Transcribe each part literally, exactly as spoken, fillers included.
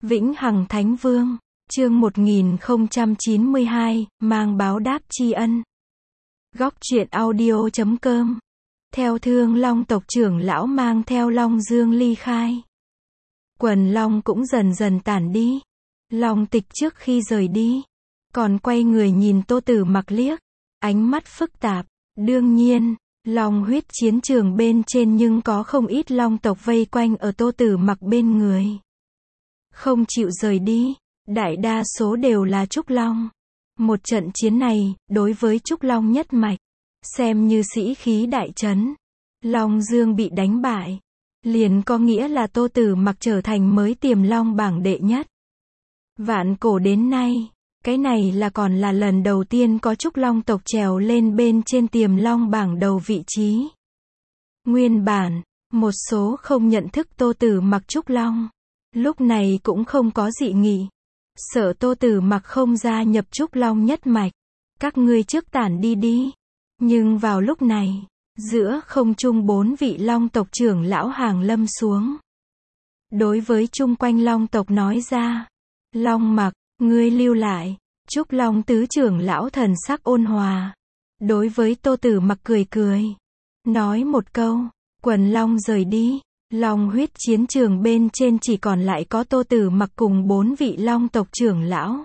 Vĩnh Hằng Thánh Vương, chương một nghìn không trăm chín mươi hai, mang báo đáp tri ân. Góc truyện audio chấm com. Theo Thương Long tộc trưởng lão mang theo Long Dương ly khai. Quần long cũng dần dần tản đi. Long Tịch trước khi rời đi, còn quay người nhìn Tô Tử Mặc liếc, ánh mắt phức tạp. Đương nhiên, Long huyết chiến trường bên trên nhưng có không ít long tộc vây quanh ở Tô Tử Mặc bên người. Không chịu rời đi, đại đa số đều là Trúc Long. Một trận chiến này, đối với Trúc Long nhất mạch, xem như sĩ khí đại trấn. Long Dương bị đánh bại, liền có nghĩa là Tô Tử Mặc trở thành mới Tiềm Long bảng đệ nhất. Vạn cổ đến nay, cái này là còn là lần đầu tiên có Trúc Long tộc trèo lên bên trên Tiềm Long bảng đầu vị trí. Nguyên bản, một số không nhận thức Tô Tử Mặc Trúc Long, lúc này cũng không có dị nghị. Sợ Tô Tử Mặc không gia nhập Trúc Long nhất mạch, các ngươi trước tản đi đi. Nhưng vào lúc này, giữa không trung bốn vị long tộc trưởng lão hàng lâm xuống. Đối với chung quanh long tộc nói ra, Long Mặc, ngươi lưu lại. Trúc Long tứ trưởng lão thần sắc ôn hòa. Đối với Tô Tử Mặc cười cười. Nói một câu, quần long rời đi. Long huyết chiến trường bên trên chỉ còn lại có Tô Tử Mặc cùng bốn vị long tộc trưởng lão.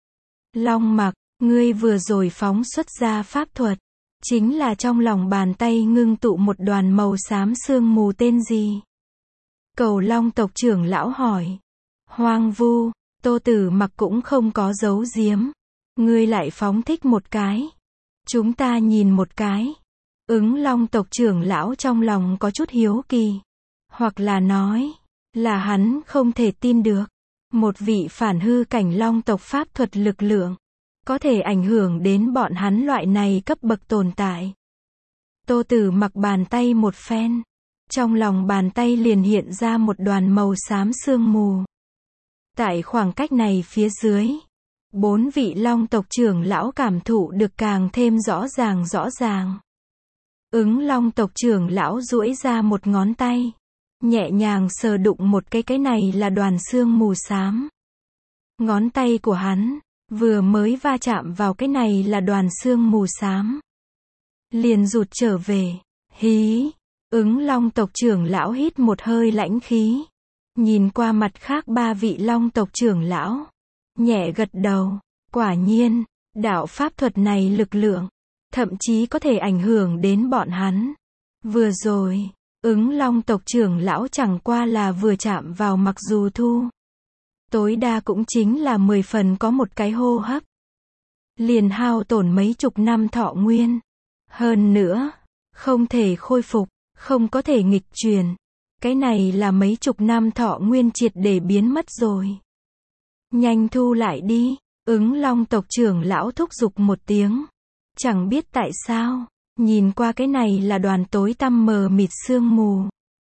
Long Mặc, ngươi vừa rồi phóng xuất ra pháp thuật, chính là trong lòng bàn tay ngưng tụ một đoàn màu xám sương mù tên gì? Cầu long tộc trưởng lão hỏi. Hoang vu. Tô Tử Mặc cũng không có giấu giếm. Ngươi lại phóng thích một cái. Chúng ta nhìn một cái. Ứng long tộc trưởng lão trong lòng có chút hiếu kỳ. Hoặc là nói, là hắn không thể tin được. Một vị phản hư cảnh long tộc pháp thuật lực lượng, có thể ảnh hưởng đến bọn hắn loại này cấp bậc tồn tại. Tô Tử Mặc bàn tay một phen. Trong lòng bàn tay liền hiện ra một đoàn màu xám sương mù. Tại khoảng cách này phía dưới, bốn vị long tộc trưởng lão cảm thụ được càng thêm rõ ràng rõ ràng. Ứng long tộc trưởng lão duỗi ra một ngón tay, nhẹ nhàng sờ đụng một cái cái này là đoàn sương mù xám. Ngón tay của hắn, vừa mới va chạm vào cái này là đoàn sương mù xám, liền rụt trở về. Hí, ứng long tộc trưởng lão hít một hơi lãnh khí. Nhìn qua mặt khác ba vị long tộc trưởng lão, nhẹ gật đầu. Quả nhiên, đạo pháp thuật này lực lượng, thậm chí có thể ảnh hưởng đến bọn hắn. Vừa rồi, ứng long tộc trưởng lão chẳng qua là vừa chạm vào mặc dù thu. Tối đa cũng chính là mười phần có một cái hô hấp. Liền hao tổn mấy chục năm thọ nguyên. Hơn nữa, không thể khôi phục, không có thể nghịch truyền. Cái này là mấy chục năm thọ nguyên triệt để biến mất rồi. Nhanh thu lại đi, ứng long tộc trưởng lão thúc giục một tiếng. Chẳng biết tại sao, nhìn qua cái này là đoàn tối tăm mờ mịt sương mù.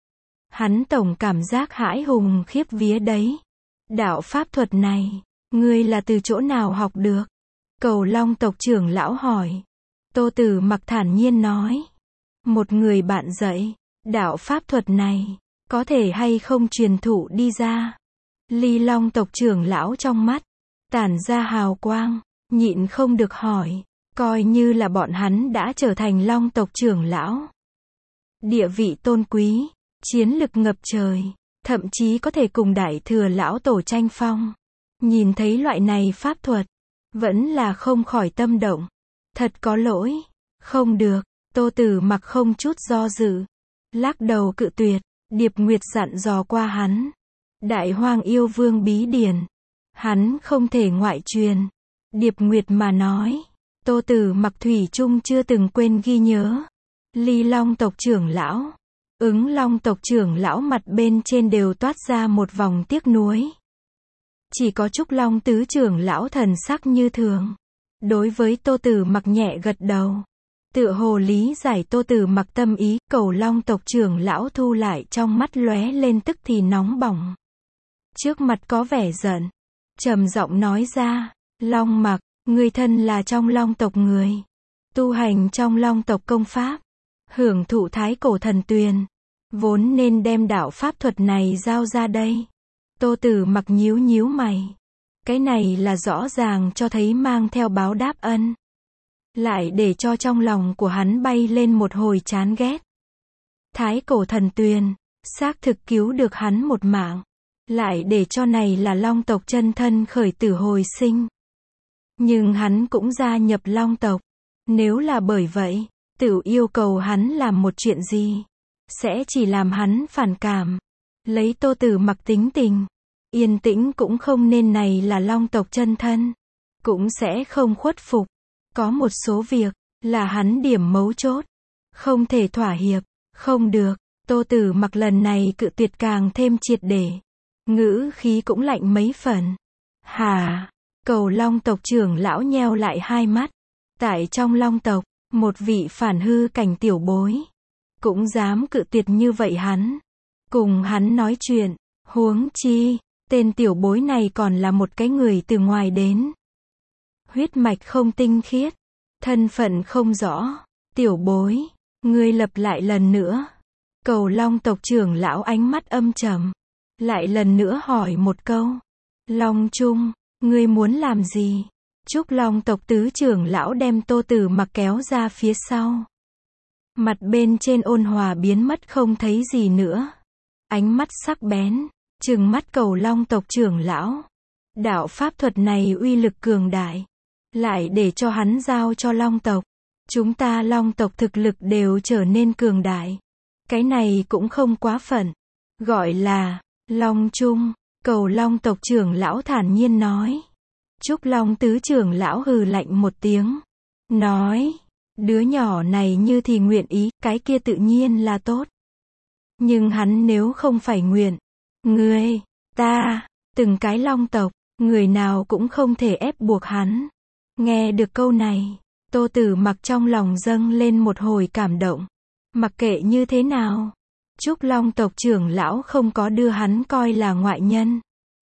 Hắn tổng cảm giác hãi hùng khiếp vía đấy. Đạo pháp thuật này, ngươi là từ chỗ nào học được? Cầu long tộc trưởng lão hỏi. Tô Tử Mặc thản nhiên nói. Một người bạn dạy. Đạo pháp thuật này, có thể hay không truyền thụ đi ra? Ly long tộc trưởng lão trong mắt, tản ra hào quang, nhịn không được hỏi. Coi như là bọn hắn đã trở thành long tộc trưởng lão. Địa vị tôn quý, chiến lực ngập trời, thậm chí có thể cùng đại thừa lão tổ tranh phong. Nhìn thấy loại này pháp thuật, vẫn là không khỏi tâm động. Thật có lỗi, không được. Tô Tử Mặc không chút do dự, lắc đầu cự tuyệt. Điệp Nguyệt dặn dò qua hắn. Đại Hoang Yêu Vương bí điển, hắn không thể ngoại truyền. Điệp Nguyệt mà nói, Tô Tử Mặc thủy chung chưa từng quên ghi nhớ. Ly long tộc trưởng lão, ứng long tộc trưởng lão mặt bên trên đều toát ra một vòng tiếc nuối. Chỉ có Trúc Long tứ trưởng lão thần sắc như thường. Đối với Tô Tử Mặc nhẹ gật đầu. Tựa hồ lý giải Tô Tử Mặc tâm ý. Cầu long tộc trưởng lão thu lại trong mắt lóe lên tức thì nóng bỏng. Trước mặt có vẻ giận, trầm giọng nói ra. Long Mặc, ngươi thân là trong long tộc người, tu hành trong long tộc công pháp, hưởng thụ thái cổ thần tuyền, vốn nên đem đạo pháp thuật này giao ra đây. Tô Tử Mặc nhíu nhíu mày. Cái này là rõ ràng cho thấy mang theo báo đáp ân. Lại để cho trong lòng của hắn bay lên một hồi chán ghét. Thái cổ thần tuyền, xác thực cứu được hắn một mạng. Lại để cho này là Long tộc chân thân khởi tử hồi sinh. Nhưng hắn cũng gia nhập Long tộc. Nếu là bởi vậy, Tửu yêu cầu hắn làm một chuyện gì, sẽ chỉ làm hắn phản cảm. Lấy Tô Tử Mặc tính tình, yên tĩnh cũng không nên, này là Long tộc chân thân, cũng sẽ không khuất phục. Có một số việc, là hắn điểm mấu chốt, không thể thỏa hiệp, không được. Tô Tử Mặc lần này cự tuyệt càng thêm triệt để, ngữ khí cũng lạnh mấy phần. Hả? Cầu Long tộc trưởng lão nheo lại hai mắt. Tại trong Long tộc, một vị phản hư cảnh tiểu bối, cũng dám cự tuyệt như vậy hắn. Cùng hắn nói chuyện, huống chi, tên tiểu bối này còn là một cái người từ ngoài đến. Huyết mạch không tinh khiết, thân phận không rõ. Tiểu bối, ngươi lặp lại lần nữa. Cầu Long tộc trưởng lão ánh mắt âm trầm, lại lần nữa hỏi một câu. Long Trung, ngươi muốn làm gì? Trúc Long tộc tứ trưởng lão đem Tô Tử Mặc kéo ra phía sau. Mặt bên trên ôn hòa biến mất không thấy gì nữa. Ánh mắt sắc bén, trừng mắt cầu Long tộc trưởng lão. Đạo pháp thuật này uy lực cường đại. Lại để cho hắn giao cho Long tộc. Chúng ta Long tộc thực lực đều trở nên cường đại. Cái này cũng không quá phận. Gọi là Long Trung. Cầu Long tộc trưởng lão thản nhiên nói. Trúc Long tứ trưởng lão hừ lạnh một tiếng. Nói, đứa nhỏ này như thì nguyện ý, cái kia tự nhiên là tốt. Nhưng hắn nếu không phải nguyện, ngươi, ta, từng cái Long tộc, người nào cũng không thể ép buộc hắn. Nghe được câu này, Tô Tử Mặc trong lòng dâng lên một hồi cảm động. Mặc kệ như thế nào, Trúc Long tộc trưởng lão không có đưa hắn coi là ngoại nhân.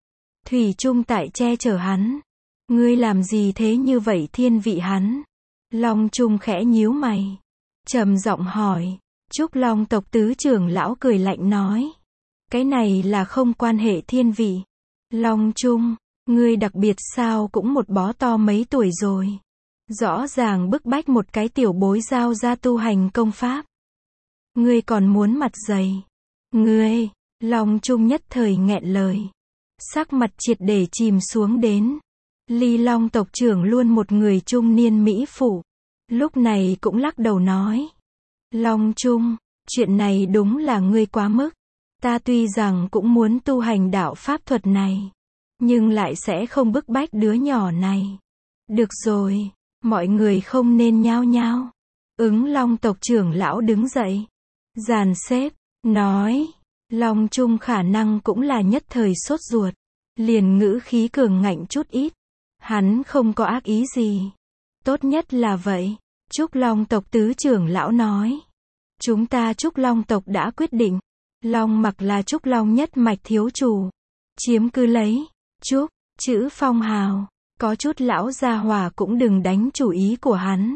Thủy chung tại che chở hắn. Ngươi làm gì thế như vậy thiên vị hắn? Long Trung khẽ nhíu mày, trầm giọng hỏi. Trúc Long tộc tứ trưởng lão cười lạnh nói. Cái này là không quan hệ thiên vị. Long Trung, ngươi đặc biệt sao cũng một bó to mấy tuổi rồi. Rõ ràng bức bách một cái tiểu bối giao ra tu hành công pháp. Ngươi còn muốn mặt dày. Ngươi, Long Trung nhất thời nghẹn lời. Sắc mặt triệt để chìm xuống đến. Ly Long tộc trưởng luôn một người trung niên mỹ phụ. Lúc này cũng lắc đầu nói. Long Trung, chuyện này đúng là ngươi quá mức. Ta tuy rằng cũng muốn tu hành đạo pháp thuật này, nhưng lại sẽ không bức bách đứa nhỏ này. Được rồi, mọi người không nên nhao nhao. Ứng Long tộc trưởng lão đứng dậy, dàn xếp, nói. Long Trung khả năng cũng là nhất thời sốt ruột, liền ngữ khí cường ngạnh chút ít. Hắn không có ác ý gì. Tốt nhất là vậy. Trúc Long tộc tứ trưởng lão nói. Chúng ta Trúc Long tộc đã quyết định. Long Mặc là Trúc Long nhất mạch thiếu chủ. Chiếm cứ lấy. Trúc, chữ phong hào. Có chút lão gia hỏa cũng đừng đánh chủ ý của hắn.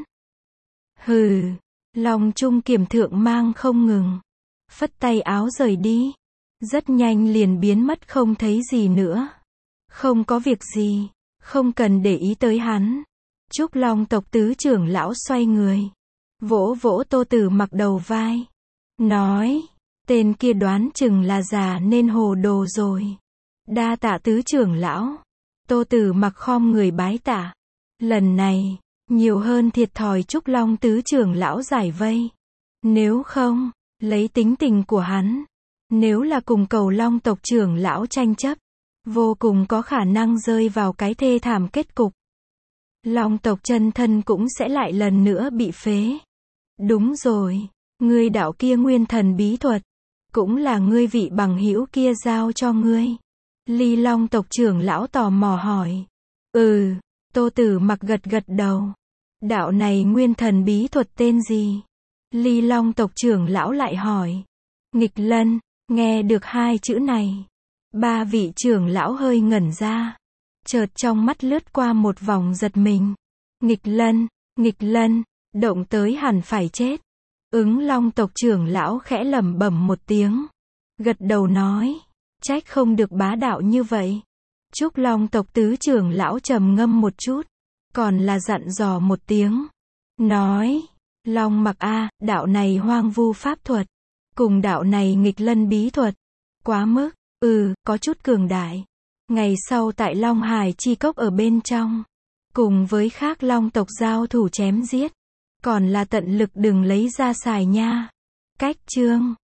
Hừ. Long Trung kiểm thượng mang không ngừng. Phất tay áo rời đi. Rất nhanh liền biến mất không thấy gì nữa. Không có việc gì. Không cần để ý tới hắn. Trúc Long tộc tứ trưởng lão xoay người. Vỗ vỗ Tô Tử Mặc đầu vai. Nói. Tên kia đoán chừng là già nên hồ đồ rồi. Đa tạ tứ trưởng lão. Tô Tử Mặc khom người bái tạ. Lần này, nhiều hơn thiệt thòi Trúc Long tứ trưởng lão giải vây. Nếu không, lấy tính tình của hắn. Nếu là cùng cầu Long tộc trưởng lão tranh chấp, vô cùng có khả năng rơi vào cái thê thảm kết cục. Long tộc chân thân cũng sẽ lại lần nữa bị phế. Đúng rồi, ngươi đạo kia nguyên thần bí thuật, cũng là ngươi vị bằng hữu kia giao cho ngươi. Ly Long tộc trưởng lão tò mò hỏi. Ừ, Tô Tử Mặc gật gật đầu. Đạo này nguyên thần bí thuật tên gì? Ly Long tộc trưởng lão lại hỏi. Nghịch lân, nghe được hai chữ này. Ba vị trưởng lão hơi ngẩn ra. Chợt trong mắt lướt qua một vòng giật mình. Nghịch lân, nghịch lân, động tới hẳn phải chết. Ứng Long tộc trưởng lão khẽ lẩm bẩm một tiếng. Gật đầu nói. Trách không được bá đạo như vậy. Trúc Long tộc tứ trưởng lão trầm ngâm một chút, còn là dặn dò một tiếng. Nói, Long Mặc a, đạo này hoang vu pháp thuật, cùng đạo này nghịch lân bí thuật, quá mức, ừ, có chút cường đại. Ngày sau tại Long Hải chi cốc ở bên trong, cùng với khác Long tộc giao thủ chém giết, còn là tận lực đừng lấy ra xài nha. Cách chương